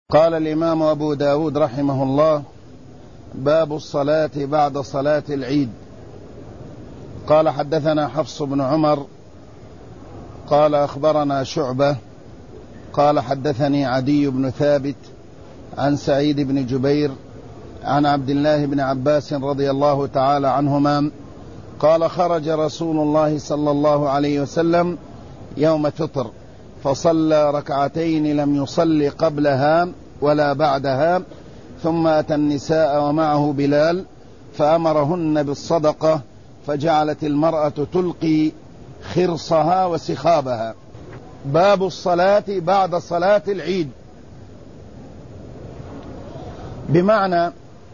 قال الإمام أبو داود رحمه الله: باب الصلاة بعد صلاة العيد. قال: حدثنا حفص بن عمر قال أخبرنا شعبة قال حدثني عدي بن ثابت عن سعيد بن جبير عن عبد الله بن عباس رضي الله تعالى عنهما قال: خرج رسول الله صلى الله عليه وسلم يوم فطر فصلى ركعتين لم يصلي قبلها ولا بعدها، ثم أتى النساء ومعه بلال فأمرهن بالصدقة، فجعلت المرأة تلقي خرصها وسخابها. باب الصلاة بعد صلاة العيد، بمعنى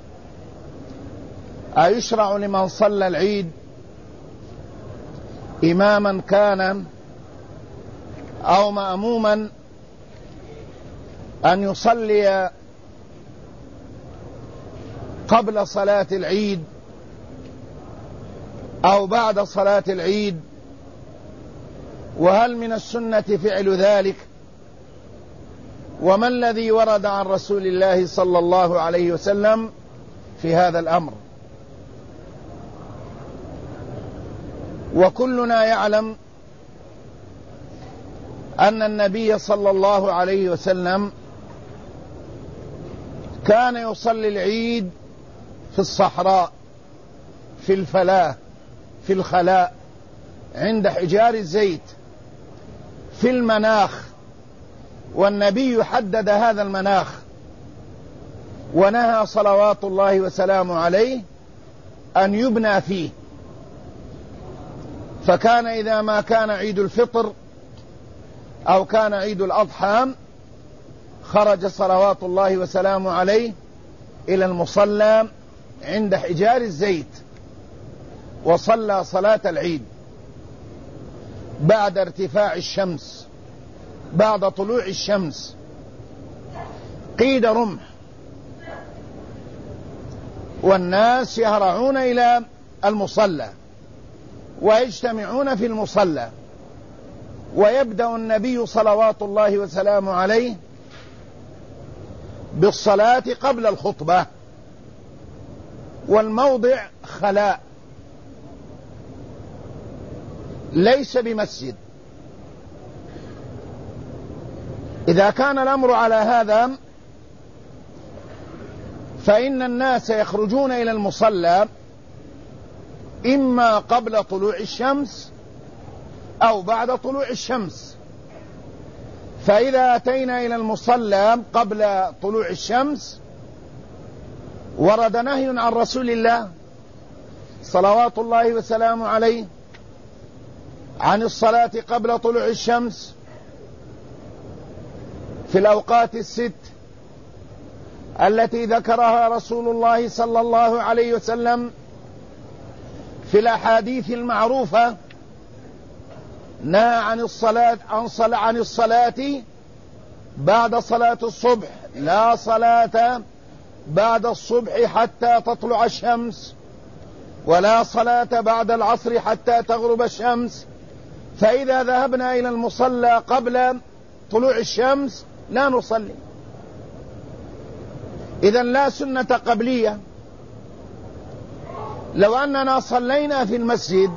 أيشرع لمن صلى العيد إماما كان أو مأموما أن يصلي قبل صلاة العيد أو بعد صلاة العيد؟ وهل من السنة فعل ذلك؟ وما الذي ورد عن رسول الله صلى الله عليه وسلم في هذا الأمر؟ وكلنا يعلم أن النبي صلى الله عليه وسلم كان يصلي العيد في الصحراء، في الفلاة، في الخلاء، عند حجار الزيت، في المناخ، والنبي حدد هذا المناخ ونهى صلوات الله وسلامه عليه أن يبنى فيه. فكان إذا ما كان عيد الفطر أو كان عيد الأضحى خرج صلوات الله وسلامه عليه إلى المصلى عند حجار الزيت وصلى صلاة العيد بعد ارتفاع الشمس، بعد طلوع الشمس، قيد رمح، والناس يهرعون إلى المصلى ويجتمعون في المصلى، ويبدأ النبي صلوات الله وسلامه عليه بالصلاة قبل الخطبة، والموضع خلاء ليس بمسجد. إذا كان الأمر على هذا فإن الناس يخرجون إلى المصلى إما قبل طلوع الشمس أو بعد طلوع الشمس. فإذا أتينا إلى المصلى قبل طلوع الشمس ورد نهي عن رسول الله صلوات الله وسلامه عليه عن الصلاة قبل طلوع الشمس في الأوقات الست التي ذكرها رسول الله صلى الله عليه وسلم في الأحاديث المعروفة. نهى عن الصلاة بعد صلاة الصبح، لا صلاة بعد الصبح حتى تطلع الشمس، ولا صلاة بعد العصر حتى تغرب الشمس. فإذا ذهبنا إلى المصلى قبل طلوع الشمس لا نصلي. إذن لا سنة قبلية. لو أننا صلينا في المسجد،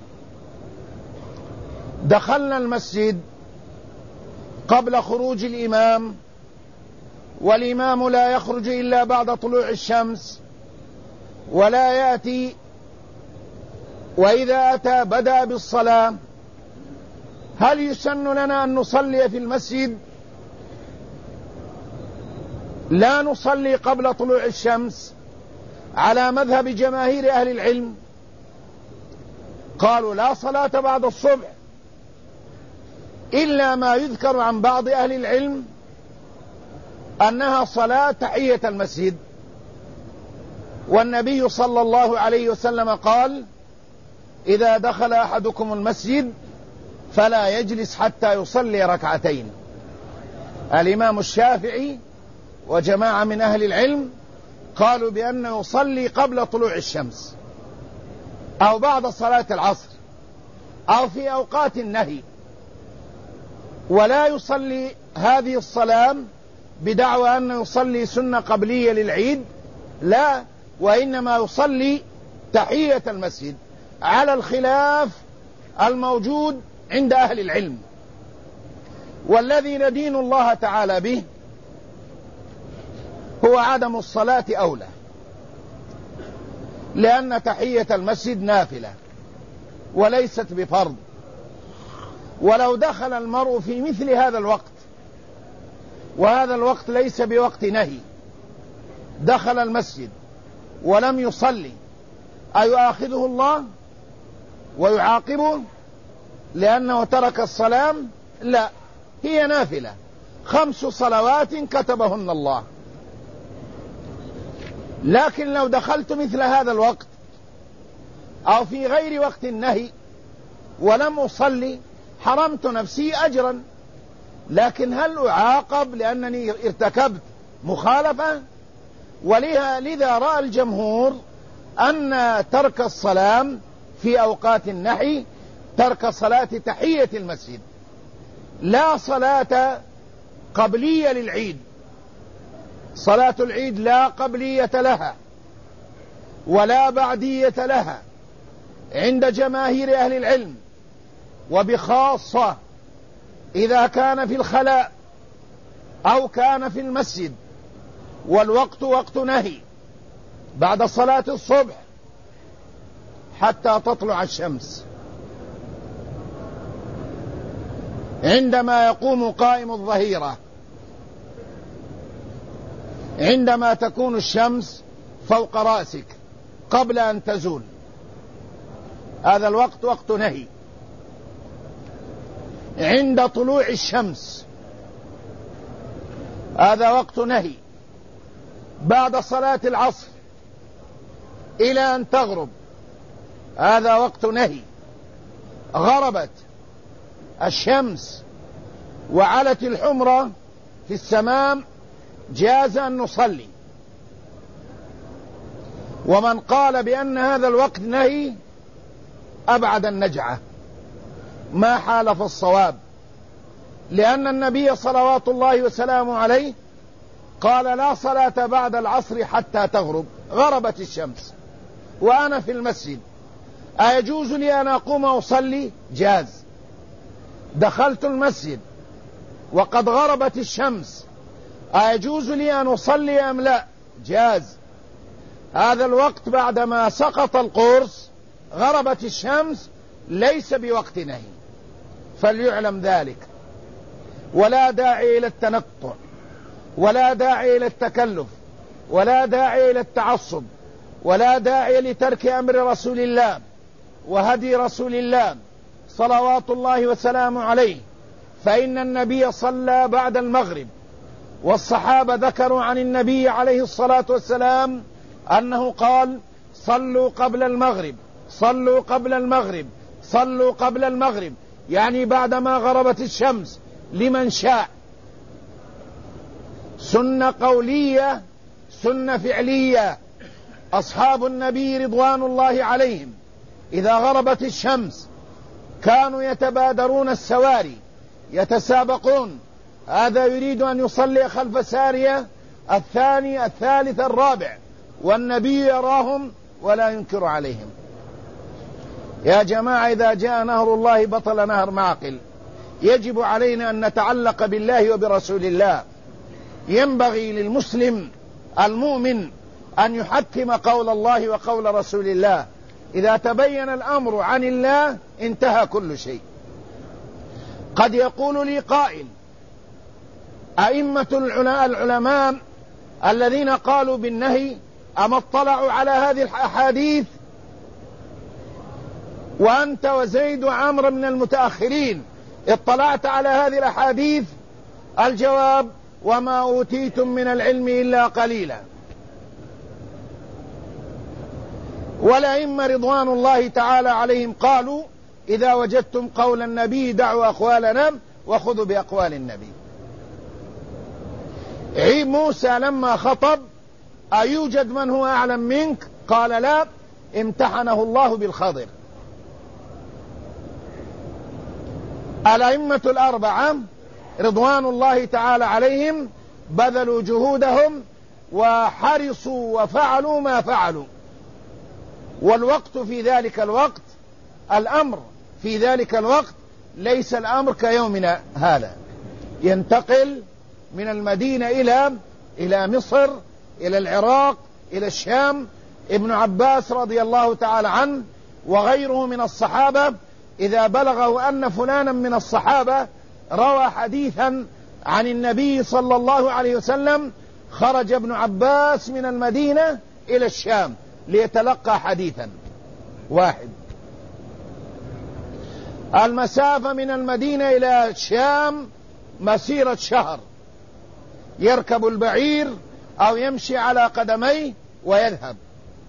دخلنا المسجد قبل خروج الإمام، والإمام لا يخرج إلا بعد طلوع الشمس ولا يأتي، وإذا أتى بدأ بالصلاة، هل يسن لنا أن نصلي في المسجد؟ لا نصلي قبل طلوع الشمس على مذهب جماهير أهل العلم. قالوا لا صلاة بعد الصبح إلا ما يذكر عن بعض أهل العلم أنها صلاة تحية المسجد. والنبي صلى الله عليه وسلم قال: إذا دخل أحدكم المسجد فلا يجلس حتى يصلي ركعتين. الإمام الشافعي وجماعة من أهل العلم قالوا بأنه يصلي قبل طلوع الشمس أو بعد صلاة العصر أو في أوقات النهي، ولا يصلي هذه الصلاة بدعوى أنه يصلي سنة قبلية للعيد، لا، وإنما يصلي تحية المسجد على الخلاف الموجود عند أهل العلم. والذي ندين الله تعالى به هو عدم الصلاة أولى، لأن تحية المسجد نافلة وليست بفرض. ولو دخل المرء في مثل هذا الوقت، وهذا الوقت ليس بوقت نهي، دخل المسجد ولم يصلي، أيؤاخذه الله ويعاقبه لأنه ترك الصلاة؟ لا، هي نافلة، 5 صلوات كتبهن الله. لكن لو دخلت مثل هذا الوقت أو في غير وقت النهي ولم أصلي حرمت نفسي أجرا، لكن هل أعاقب لأنني ارتكبت مخالفة؟ لذا رأى الجمهور أن ترك الصلاة في أوقات النهي ترك صلاة تحية المسجد، لا صلاة قبلية للعيد. صلاة العيد لا قبلية لها ولا بعدية لها عند جماهير أهل العلم، وبخاصة إذا كان في الخلاء أو كان في المسجد والوقت وقت نهي بعد صلاة الصبح حتى تطلع الشمس. عندما يقوم قائم الظهيرة، عندما تكون الشمس فوق رأسك قبل أن تزول، هذا الوقت وقت نهي. عند طلوع الشمس هذا وقت نهي. بعد صلاة العصر إلى أن تغرب هذا وقت نهي. غربت الشمس وعلت الحمرة في السماء جاز أن نصلي. ومن قال بأن هذا الوقت نهي أبعد النجعة، ما حالف الصواب، لأن النبي صلوات الله وسلامه عليه قال لا صلاة بعد العصر حتى تغرب. غربت الشمس وأنا في المسجد، أيجوز لي أن أقوم وأصلي؟ جاز. دخلت المسجد وقد غربت الشمس، أيجوز لي أن أصلي أم لا؟ جاز. هذا الوقت بعدما سقط القرص غربت الشمس ليس بوقت نهي، فليعلم ذلك. ولا داعي إلى التنطع، ولا داعي إلى التكلف، ولا داعي إلى التعصب، ولا داعي لترك أمر رسول الله وهدي رسول الله صلوات الله وسلامه عليه. فإن النبي صلى بعد المغرب، والصحابة ذكروا عن النبي عليه الصلاة والسلام أنه قال صلوا قبل المغرب، صلوا قبل المغرب، صلوا قبل المغرب، يعني بعدما غربت الشمس لمن شاء. سنة قولية، سنة فعلية. أصحاب النبي رضوان الله عليهم إذا غربت الشمس كانوا يتبادرون السواري، يتسابقون، هذا يريد أن يصلي خلف سارية، الثاني، الثالث، الرابع، والنبي يراهم ولا ينكر عليهم. يا جماعة، إذا جاء نهر الله بطل نهر معقل. يجب علينا أن نتعلق بالله وبرسول الله. ينبغي للمسلم المؤمن أن يحكم قول الله وقول رسول الله. إذا تبين الأمر عن الله انتهى كل شيء. قد يقول لي قائل: أئمة العلماء الذين قالوا بالنهي أما اطلعوا على هذه الأحاديث وأنت وزيد وعمر من المتأخرين اطلعت على هذه الأحاديث؟ الجواب: وما أوتيتم من العلم إلا قليلا. والأئمة رضوان الله تعالى عليهم قالوا: إذا وجدتم قول النبي دعوا أقوالنا وخذوا بأقوال النبي. عيب موسى لما خطب: أيوجد من هو أعلم منك؟ قال: لا، امتحنه الله بالخضر. الأئمة الأربعة رضوان الله تعالى عليهم بذلوا جهودهم وحرصوا وفعلوا ما فعلوا. والوقت في ذلك الوقت، الأمر في ذلك الوقت ليس الأمر كيومنا هذا، ينتقل من المدينة إلى مصر، إلى العراق، إلى الشام. ابن عباس رضي الله تعالى عنه وغيره من الصحابة إذا بلغه أن فلانا من الصحابة روى حديثا عن النبي صلى الله عليه وسلم، خرج ابن عباس من المدينة إلى الشام ليتلقى حديثا واحد. المسافة من المدينة إلى الشام مسيرة شهر، يركب البعير أو يمشي على قدميه ويذهب.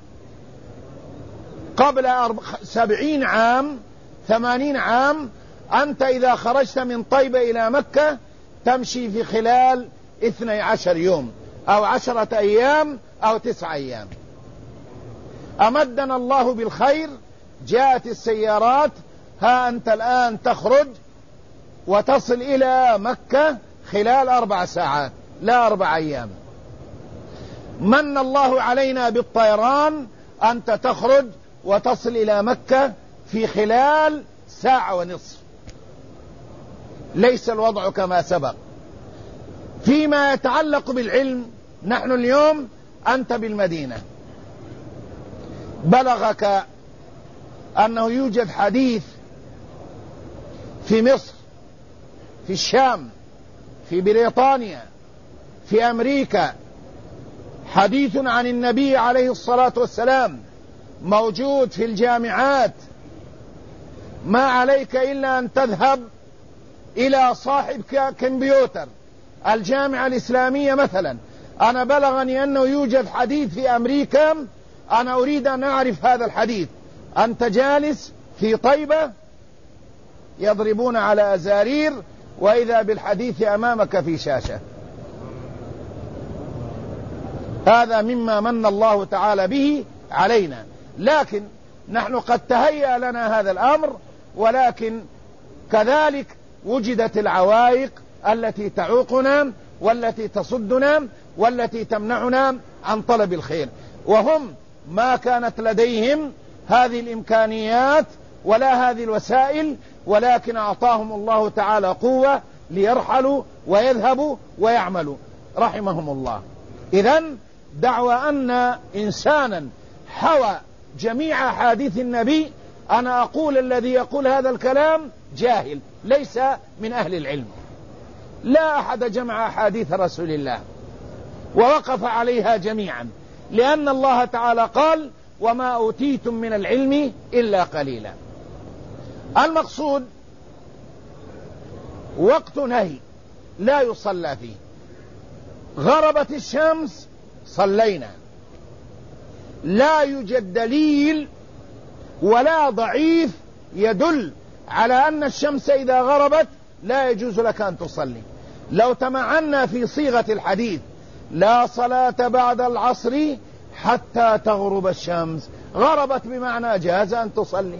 قبل 70 عام 80 عام أنت إذا خرجت من طيبة إلى مكة تمشي في خلال 12 يوم أو 10 أيام أو 9 أيام. أمدنا الله بالخير، جاءت السيارات، ها أنت الآن تخرج وتصل إلى مكة خلال 4 ساعات لا 4 أيام. من الله علينا بالطيران، أنت تخرج وتصل إلى مكة في خلال 1.5 ساعة. ليس الوضع كما سبق. فيما يتعلق بالعلم، نحن اليوم أنت بالمدينة، بلغك أنه يوجد حديث في مصر، في الشام، في بريطانيا، في أمريكا، حديث عن النبي عليه الصلاة والسلام موجود في الجامعات، ما عليك إلا أن تذهب إلى صاحب كمبيوتر الجامعة الإسلامية مثلا. أنا بلغني أنه يوجد حديث في أمريكا، أنا أريد أن أعرف هذا الحديث. أنت جالس في طيبة، يضربون على أزارير، وإذا بالحديث أمامك في شاشة. هذا مما من الله تعالى به علينا. لكن نحن قد تهيأ لنا هذا الأمر، ولكن كذلك وجدت العوائق التي تعوقنا والتي تصدنا والتي تمنعنا عن طلب الخير، وهم ما كانت لديهم هذه الإمكانيات ولا هذه الوسائل، ولكن أعطاهم الله تعالى قوة ليرحلوا ويذهبوا ويعملوا رحمهم الله. إذن دعوى أن إنسانا حوى جميع أحاديث النبي، أنا أقول الذي يقول هذا الكلام جاهل، ليس من أهل العلم. لا أحد جمع أحاديث رسول الله ووقف عليها جميعا، لأن الله تعالى قال: وما أوتيتم من العلم إلا قليلا. المقصود وقت نهي لا يصلى فيه. غربت الشمس صلينا، لا يوجد دليل ولا ضعيف يدل على أن الشمس إذا غربت لا يجوز لك أن تصلي. لو تمعنا في صيغة الحديث: لا صلاة بعد العصر حتى تغرب الشمس، غربت بمعنى جاز أن تصلي.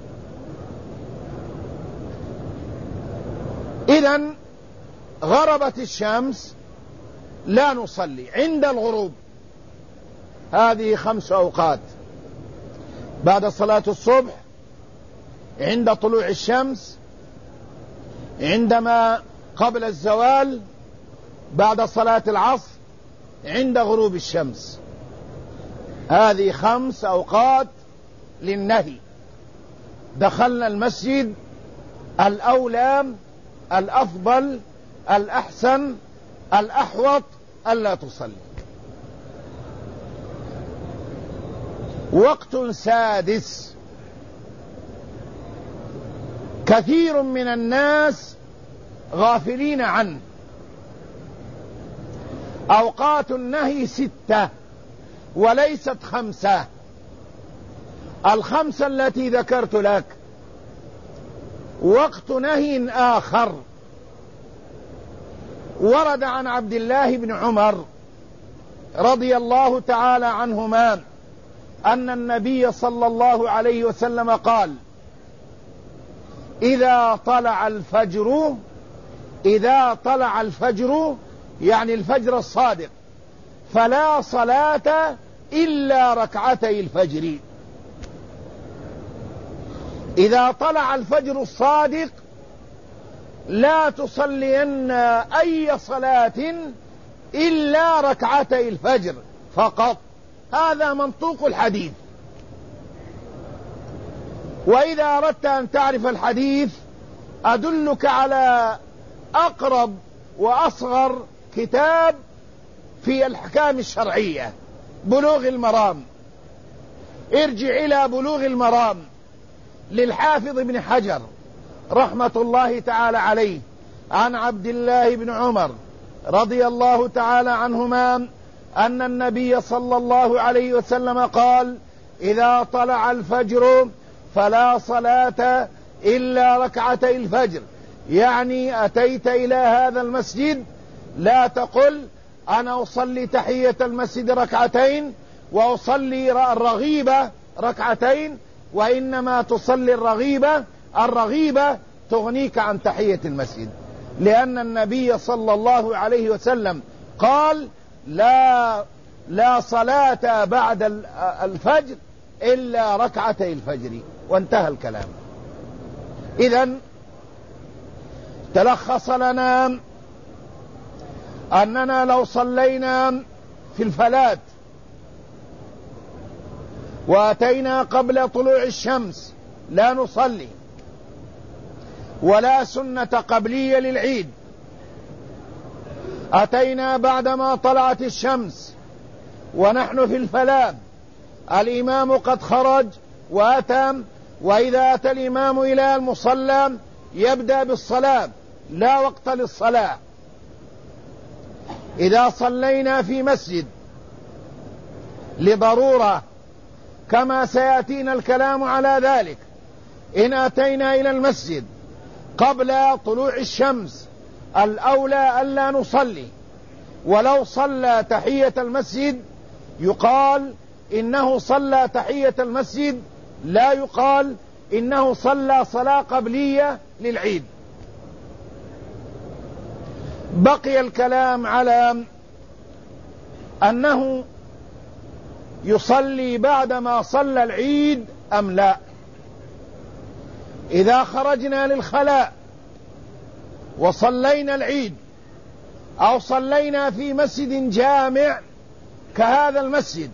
إذن غربت الشمس لا نصلي عند الغروب. هذه 5 أوقات: بعد صلاة الصبح، عند طلوع الشمس، عندما قبل الزوال، بعد صلاة العصر، عند غروب الشمس. هذه 5 أوقات للنهي. دخلنا المسجد، الأولى الأفضل الأحسن الأحوط ألا تصلي. وقت سادس كثير من الناس غافلين عنه: أوقات النهي 6 وليست 5. 5 التي ذكرت لك. وقت نهي آخر ورد عن عبد الله بن عمر رضي الله تعالى عنهما أن النبي صلى الله عليه وسلم قال: إذا طلع الفجر يعني الفجر الصادق، فلا صلاة إلا ركعتي الفجر. إذا طلع الفجر الصادق لا تصلين أي صلاة إلا ركعتي الفجر فقط. هذا منطوق الحديث. وإذا أردت أن تعرف الحديث أدلك على أقرب وأصغر كتاب في الأحكام الشرعية، بلوغ المرام. ارجع إلى بلوغ المرام للحافظ ابن حجر رحمة الله تعالى عليه، عن عبد الله بن عمر رضي الله تعالى عنهما أن النبي صلى الله عليه وسلم قال: إذا طلع الفجر فلا صلاة إلا ركعتي الفجر. يعني أتيت إلى هذا المسجد لا تقل أنا أصلي تحية المسجد ركعتين وأصلي الرغيبة ركعتين، وإنما تصلي الرغيبة تغنيك عن تحية المسجد، لأن النبي صلى الله عليه وسلم قال: لا صلاة بعد الفجر إلا ركعتي الفجر، وانتهى الكلام. إذن تلخص لنا أننا لو صلينا في الفلاة وأتينا قبل طلوع الشمس لا نصلي، ولا سنة قبلية للعيد. أتينا بعدما طلعت الشمس ونحن في الفلاة، الإمام قد خرج وأتى، وإذا أتى الإمام إلى المصلى يبدأ بالصلاة، لا وقت للصلاة. إذا صلينا في مسجد لضرورة كما سيأتينا الكلام على ذلك، إن أتينا إلى المسجد قبل طلوع الشمس الأولى ألا نصلي، ولو صلى تحية المسجد يقال إنه صلى تحية المسجد، لا يقال إنه صلى صلاة قبلية للعيد. بقي الكلام على أنه يصلي بعدما صلى العيد أم لا. إذا خرجنا للخلاء وصلينا العيد أو صلينا في مسجد جامع كهذا المسجد،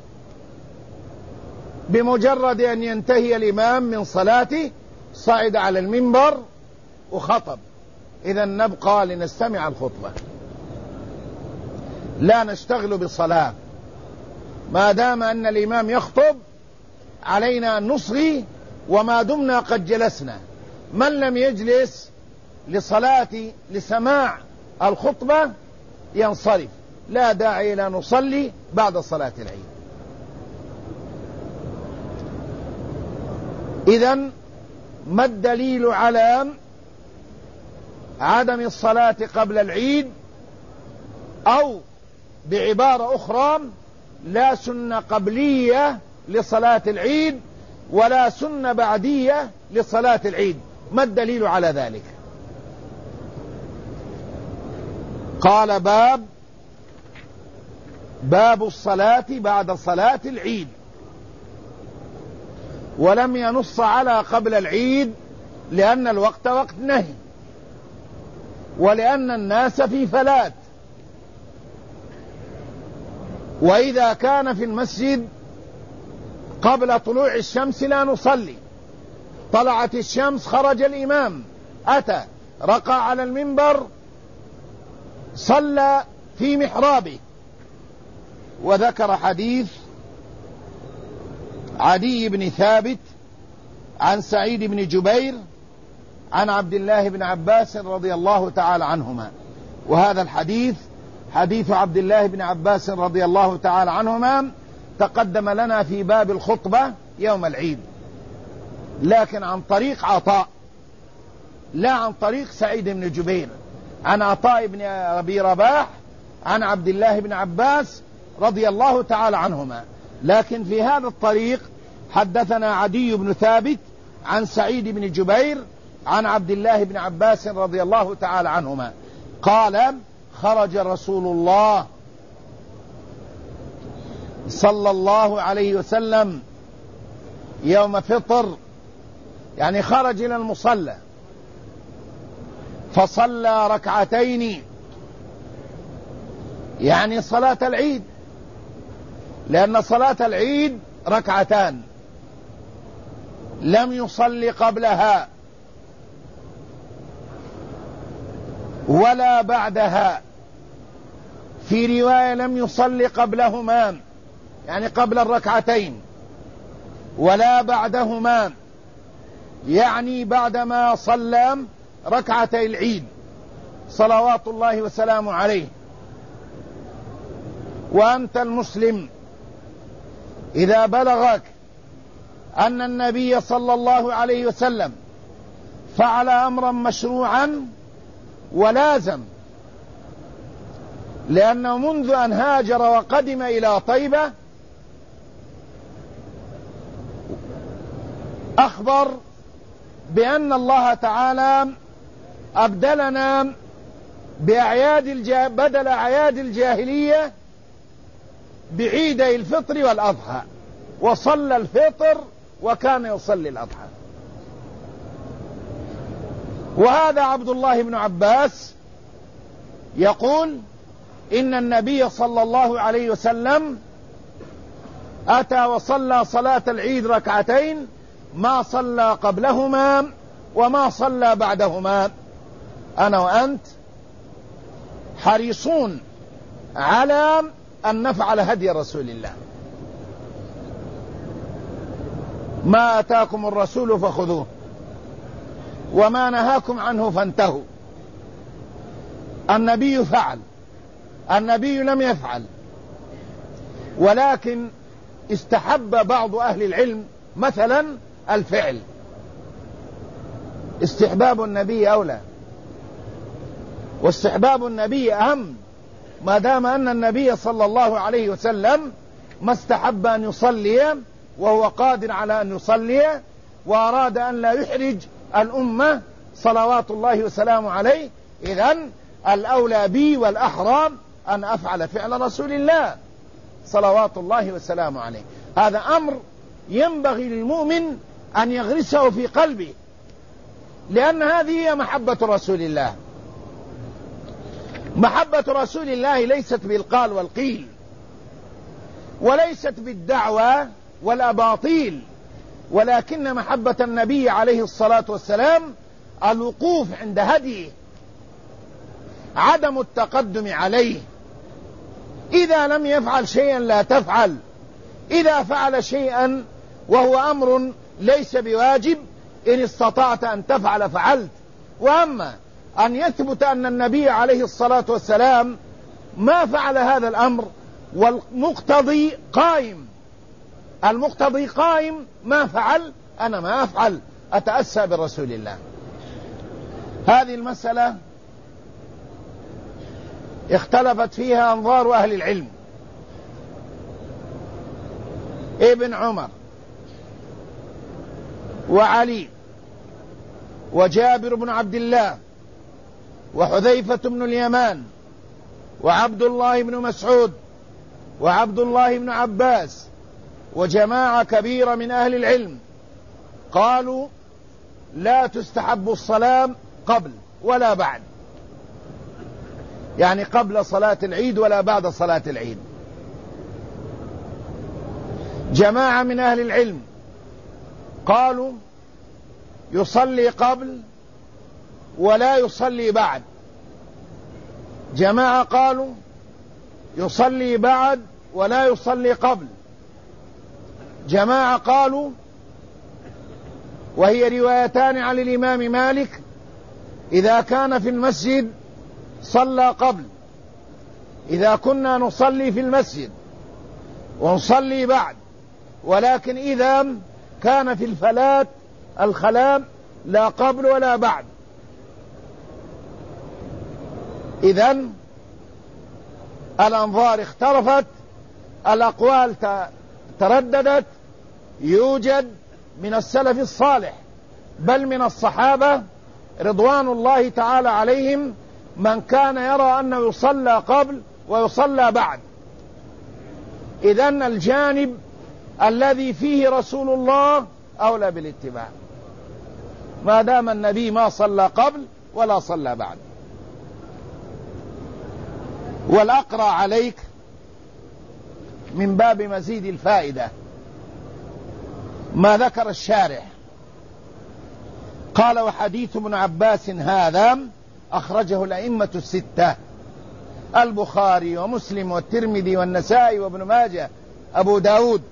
بمجرد أن ينتهي الإمام من صلاته صعد على المنبر وخطب، إذا نبقى لنستمع الخطبة، لا نشتغل بالصلاة. ما دام أن الإمام يخطب علينا أن نصغي، وما دمنا قد جلسنا. من لم يجلس لسماع الخطبة ينصرف، لا داعي إلى نصلي بعد صلاة العيد. إذن ما الدليل على عدم الصلاة قبل العيد؟ أو بعبارة أخرى: لا سنة قبلية لصلاة العيد ولا سنة بعدية لصلاة العيد. ما الدليل على ذلك؟ قال: باب الصلاة بعد صلاة العيد. ولم ينص على قبل العيد لأن الوقت وقت نهي، ولأن الناس في فلاة. وإذا كان في المسجد قبل طلوع الشمس لا نصلي. طلعت الشمس، خرج الإمام، أتى رقى على المنبر، صلى في محرابه. وذكر حديث عدي بن ثابت عن سعيد بن جبير عن عبد الله بن عباس رضي الله تعالى عنهما. وهذا الحديث حديث عبد الله بن عباس رضي الله تعالى عنهما تقدم لنا في باب الخطبة يوم العيد، لكن عن طريق عطاء، لا عن طريق سعيد بن جبير، عن عطاء بن أبي رباح عن عبد الله بن عباس رضي الله تعالى عنهما. لكن في هذا الطريق حدثنا عدي بن ثابت عن سعيد بن جبير عن عبد الله بن عباس رضي الله تعالى عنهما قال: خرج رسول الله صلى الله عليه وسلم يوم فطر، يعني خرج إلى المصلى فصلى ركعتين، يعني صلاة العيد، لأن صلاة العيد ركعتان، لم يصلي قبلها ولا بعدها. في رواية لم يصلي قبلهما، يعني قبل الركعتين، ولا بعدهما، يعني بعدما صلى ركعتي العيد صلوات الله وسلامه عليه. وأنت المسلم إذا بلغك أن النبي صلى الله عليه وسلم فعل أمرا مشروعا ولازم، لأنه منذ أن هاجر وقدم إلى طيبة أخبر بأن الله تعالى أبدلنا بدل أعياد الجاهلية بعيدي الفطر والأضحى، وصلى الفطر وكان يصلي الأضحى. وهذا عبد الله بن عباس يقول إن النبي صلى الله عليه وسلم أتى وصلى صلاة العيد ركعتين، ما صلى قبلهما وما صلى بعدهما. أنا وأنت حريصون على أن نفعل هدي رسول الله، ما أتاكم الرسول فخذوه وما نهاكم عنه فانتهوا. النبي فعل، النبي لم يفعل، ولكن استحب بعض أهل العلم مثلا الفعل. استحباب النبي أولى، واستحباب النبي أهم، ما دام أن النبي صلى الله عليه وسلم ما استحب أن يصلي وهو قادر على أن يصلي، وأراد أن لا يحرج الأمة صلوات الله وسلامه عليه. إذن الأولى بي والأحرام أن أفعل فعل رسول الله صلوات الله وسلامه عليه. هذا أمر ينبغي للمؤمن أن يغرسه في قلبه، لأن هذه هي محبة رسول الله. محبة رسول الله ليست بالقال والقيل، وليست بالدعوة والأباطيل، ولكن محبة النبي عليه الصلاة والسلام الوقوف عند هديه، عدم التقدم عليه. إذا لم يفعل شيئا لا تفعل، إذا فعل شيئا وهو أمر ليس بواجب إن استطعت أن تفعل فعلت. وأما أن يثبت أن النبي عليه الصلاة والسلام ما فعل هذا الأمر والمقتضي قائم، المقتضي قائم ما فعل، أنا ما أفعل، أتأسى برسول الله. هذه المسألة اختلفت فيها أنظار أهل العلم. ابن عمر وعلي وجابر بن عبد الله وحذيفة بن اليمان وعبد الله بن مسعود وعبد الله بن عباس وجماعة كبيرة من أهل العلم قالوا لا تستحب الصلاة قبل ولا بعد، يعني قبل صلاة العيد ولا بعد صلاة العيد. جماعة من أهل العلم قالوا يصلي قبل ولا يصلي بعد. جماعة قالوا يصلي بعد ولا يصلي قبل. جماعة قالوا، وهي روايتان عن الإمام مالك، إذا كان في المسجد صلى قبل، إذا كنا نصلي في المسجد ونصلي بعد، ولكن إذا كان في الخلاء لا قبل ولا بعد. إذن الأنظار اختلفت، الأقوال ترددت. يوجد من السلف الصالح بل من الصحابة رضوان الله تعالى عليهم من كان يرى أنه يصلى قبل ويصلى بعد. إذن الجانب الذي فيه رسول الله أولى بالاتباع، ما دام النبي ما صلى قبل ولا صلى بعد. والأقرأ عليك من باب مزيد الفائدة ما ذكر الشارح، قال: وحديث ابن عباس هذا أخرجه الأئمة الستة، البخاري ومسلم والترمذي والنسائي وابن ماجه أبو داود،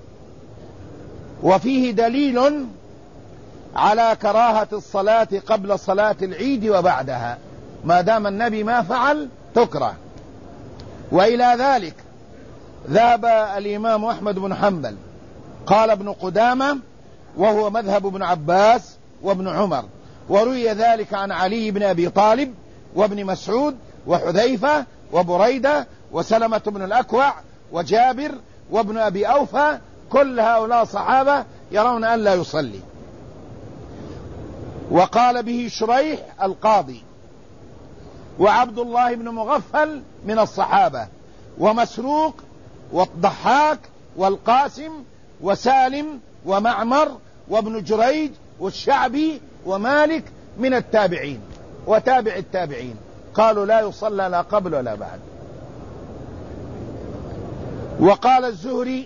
وفيه دليل على كراهة الصلاة قبل صلاة العيد وبعدها، ما دام النبي ما فعل تكره. وإلى ذلك ذهب الإمام أحمد بن حنبل. قال ابن قدامة: وهو مذهب ابن عباس وابن عمر، وروي ذلك عن علي بن أبي طالب وابن مسعود وحذيفة وبريدة وسلمة بن الأكوع وجابر وابن أبي أوفى، كل هؤلاء صحابة يرون أن لا يصلي. وقال به شريح القاضي وعبد الله بن مغفل من الصحابة، ومسروق والضحاك والقاسم وسالم ومعمر وابن جريج والشعبي ومالك من التابعين وتابع التابعين، قالوا لا يصلى لا قبل ولا بعد. وقال الزهري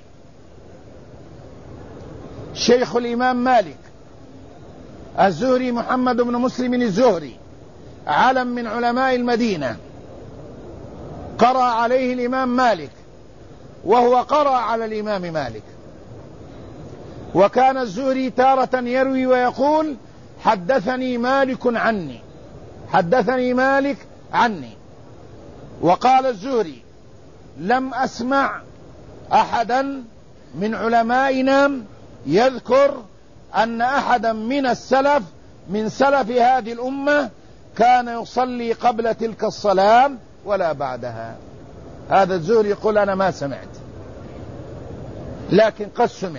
شيخ الإمام مالك، الزهري محمد بن مسلم الزهري علم من علماء المدينة، قرأ عليه الإمام مالك وهو قرأ على الإمام مالك. وكان الزهري تارة يروي ويقول: حدثني مالك عني، حدثني مالك عني. وقال الزهري: لم أسمع أحدا من علمائنا يذكر أن أحدا من السلف من سلف هذه الأمة كان يصلي قبل تلك الصلاة ولا بعدها. هذا الزهري يقول: أنا ما سمعت، لكن قد سمع.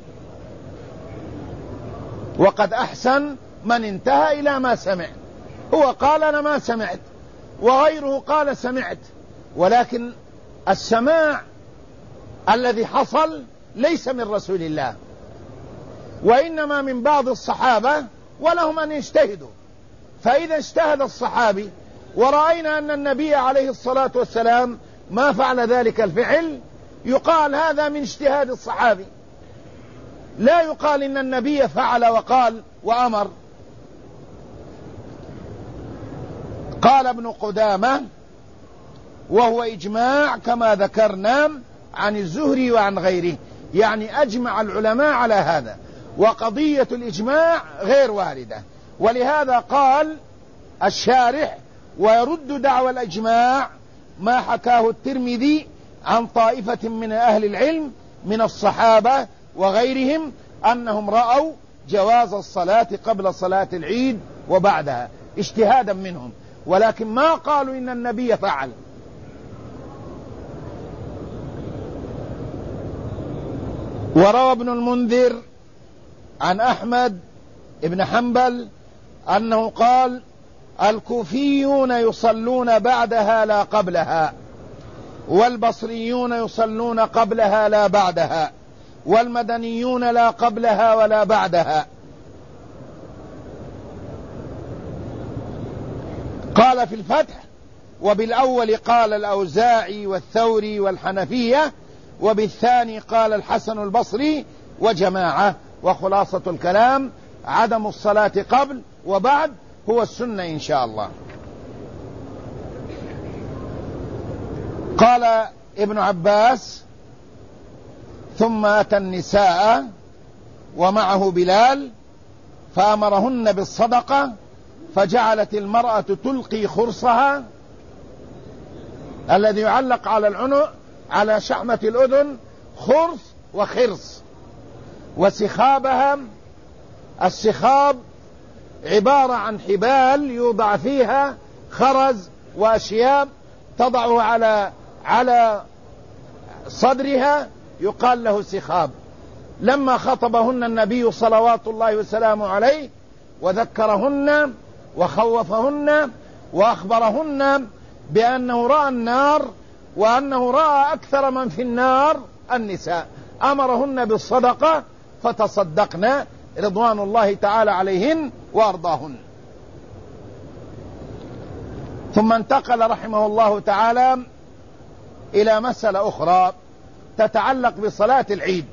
وقد أحسن من انتهى إلى ما سمع. هو قال: أنا ما سمعت، وغيره قال: سمعت، ولكن السماع الذي حصل ليس من رسول الله، وإنما من بعض الصحابة، ولهم أن يجتهدوا. فإذا اجتهد الصحابي ورأينا أن النبي عليه الصلاة والسلام ما فعل ذلك الفعل، يقال هذا من اجتهاد الصحابي، لا يقال إن النبي فعل وقال وأمر. قال ابن قدامة: وهو إجماع كما ذكرنا عن الزهري وعن غيره، يعني أجمع العلماء على هذا، وقضية الإجماع غير واردة. ولهذا قال الشارح: ويرد دعوى الإجماع ما حكاه الترمذي عن طائفة من أهل العلم من الصحابة وغيرهم أنهم رأوا جواز الصلاة قبل صلاة العيد وبعدها اجتهادا منهم، ولكن ما قالوا إن النبي فعل. وروى ابن المنذر عن أحمد بن حنبل أنه قال: الكوفيون يصلون بعدها لا قبلها، والبصريون يصلون قبلها لا بعدها، والمدنيون لا قبلها ولا بعدها. قال في الفتح: وبالأول قال الأوزاعي والثوري والحنفية، وبالثاني قال الحسن البصري وجماعة. وخلاصة الكلام: عدم الصلاة قبل وبعد هو السنة إن شاء الله. قال ابن عباس: ثم أتى النساء ومعه بلال فأمرهن بالصدقة، فجعلت المرأة تلقي خرصها الذي يعلق على العنق على شحمة الأذن، خرص وخرص، وسخابها، السخاب عبارة عن حبال يوضع فيها خرز وأشياء تضعه على صدرها، يقال له سخاب. لما خطبهن النبي صلوات الله وسلامه عليه وذكرهن وخوفهن، وأخبرهن بأنه رأى النار وأنه رأى أكثر من في النار النساء، أمرهن بالصدقة فتصدقن رضوان الله تعالى عليهن وأرضاهن. ثم انتقل رحمه الله تعالى إلى مسألة أخرى تتعلق بصلاة العيد،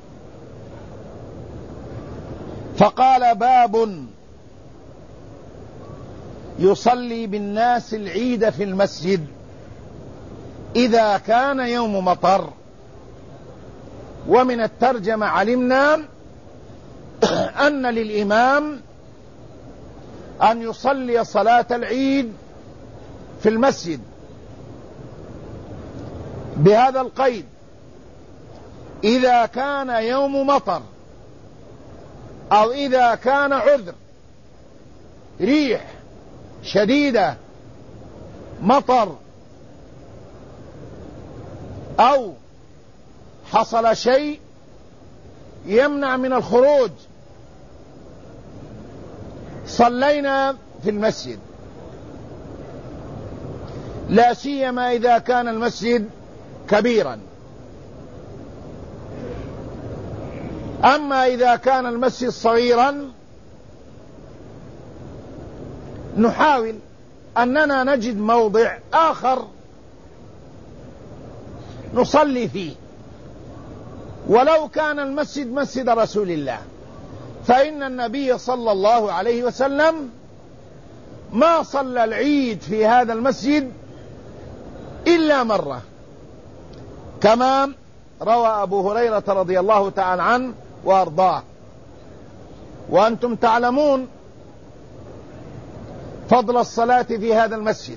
فقال: باب يصلي بالناس العيد في المسجد إذا كان يوم مطر. ومن الترجمة علمنا أن للإمام أن يصلي صلاة العيد في المسجد بهذا القيد: إذا كان يوم مطر أو إذا كان عذر، ريح شديدة، مطر، أو حصل شيء يمنع من الخروج، صلينا في المسجد، لا سيما إذا كان المسجد كبيرا. أما إذا كان المسجد صغيرا نحاول أننا نجد موضع آخر نصلي فيه، ولو كان المسجد مسجد رسول الله، فإن النبي صلى الله عليه وسلم ما صلى العيد في هذا المسجد إلا مرة، كما روى أبو هريرة رضي الله تعالى عنه وأرضاه. وأنتم تعلمون فضل الصلاة في هذا المسجد،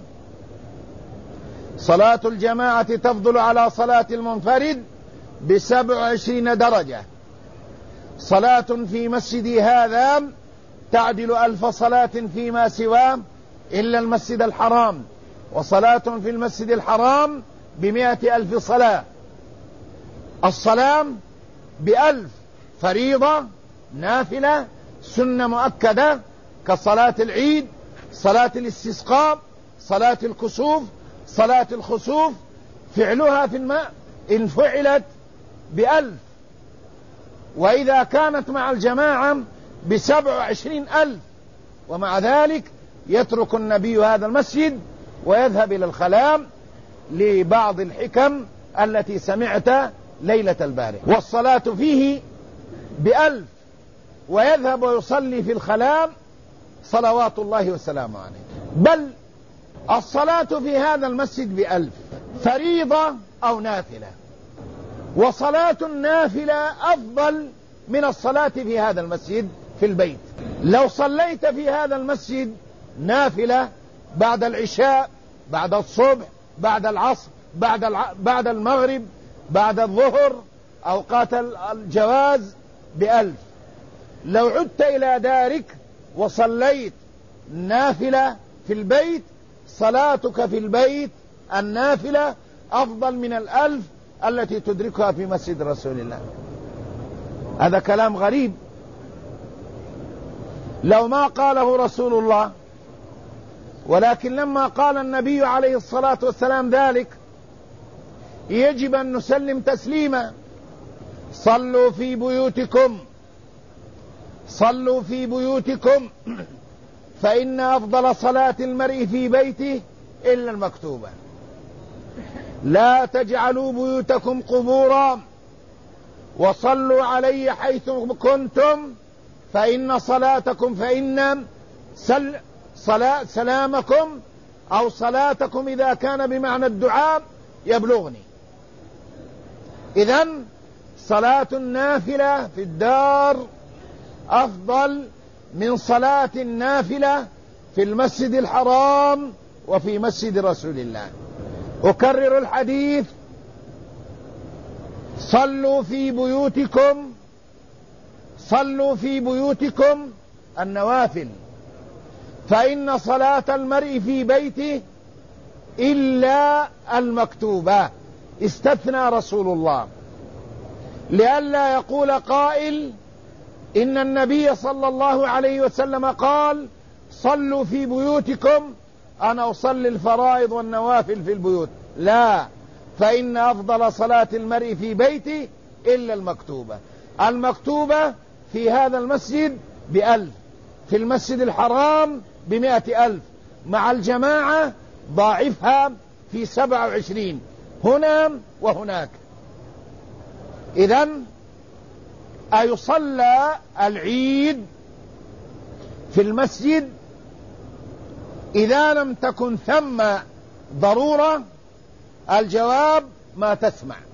صلاة الجماعة تفضل على صلاة المنفرد ب27 درجة. صلاة في مسجد هذا تعدل 1000 صلاة فيما سواه إلا المسجد الحرام، وصلاة في المسجد الحرام ب100,000 صلاة. الصلاة ب1000 فريضة، نافلة، سنة مؤكدة كصلاة العيد، صلاة الاستسقاء، صلاة الكسوف، صلاة الخسوف، فعلها في الماء إن فعلت ب1000، وإذا كانت مع الجماعة ب27,000. ومع ذلك يترك النبي هذا المسجد ويذهب إلى الخلاء لبعض الحكم التي سمعت ليلة البارحة، والصلاة فيه ب1000 ويذهب ويصلي في الخلاء صلوات الله وسلامه عليه. بل الصلاة في هذا المسجد ب1000 فريضة أو نافلة، وصلاة النافلة أفضل من الصلاة في هذا المسجد في البيت. لو صليت في هذا المسجد نافلة بعد العشاء، بعد الصبح، بعد العصر، بعد المغرب، بعد الظهر، أوقات الجواز ب1000. لو عدت إلى دارك وصليت نافلة في البيت، صلاتك في البيت النافلة أفضل من 1000 التي تدركها في مسجد رسول الله. هذا كلام غريب لو ما قاله رسول الله، ولكن لما قال النبي عليه الصلاة والسلام ذلك يجب أن نسلم تسليما. صلوا في بيوتكم، صلوا في بيوتكم، فإن أفضل صلاة المرء في بيته إلا المكتوبة. لا تجعلوا بيوتكم قبورا، وصلوا علي حيث كنتم، فإن صلاتكم فإن سلامكم أو صلاتكم إذا كان بمعنى الدعاء يبلغني. إذن صلاة النافلة في الدار أفضل من صلاة النافلة في المسجد الحرام وفي مسجد رسول الله. أكرر الحديث: صلوا في بيوتكم، صلوا في بيوتكم النوافل، فإن صلاة المرء في بيته إلا المكتوبة. استثنى رسول الله لئلا يقول قائل إن النبي صلى الله عليه وسلم قال: صلوا في بيوتكم أنا أصلي الفرائض والنوافل في البيوت، لا، فإن أفضل صلاة المرء في بيته إلا المكتوبة. المكتوبة في هذا المسجد ب1,000، في المسجد الحرام ب100,000، مع الجماعة ضاعفها في 27 هنا وهناك. إذن أيصلى العيد في المسجد إذا لم تكن ثم ضرورة؟ الجواب ما تسمع.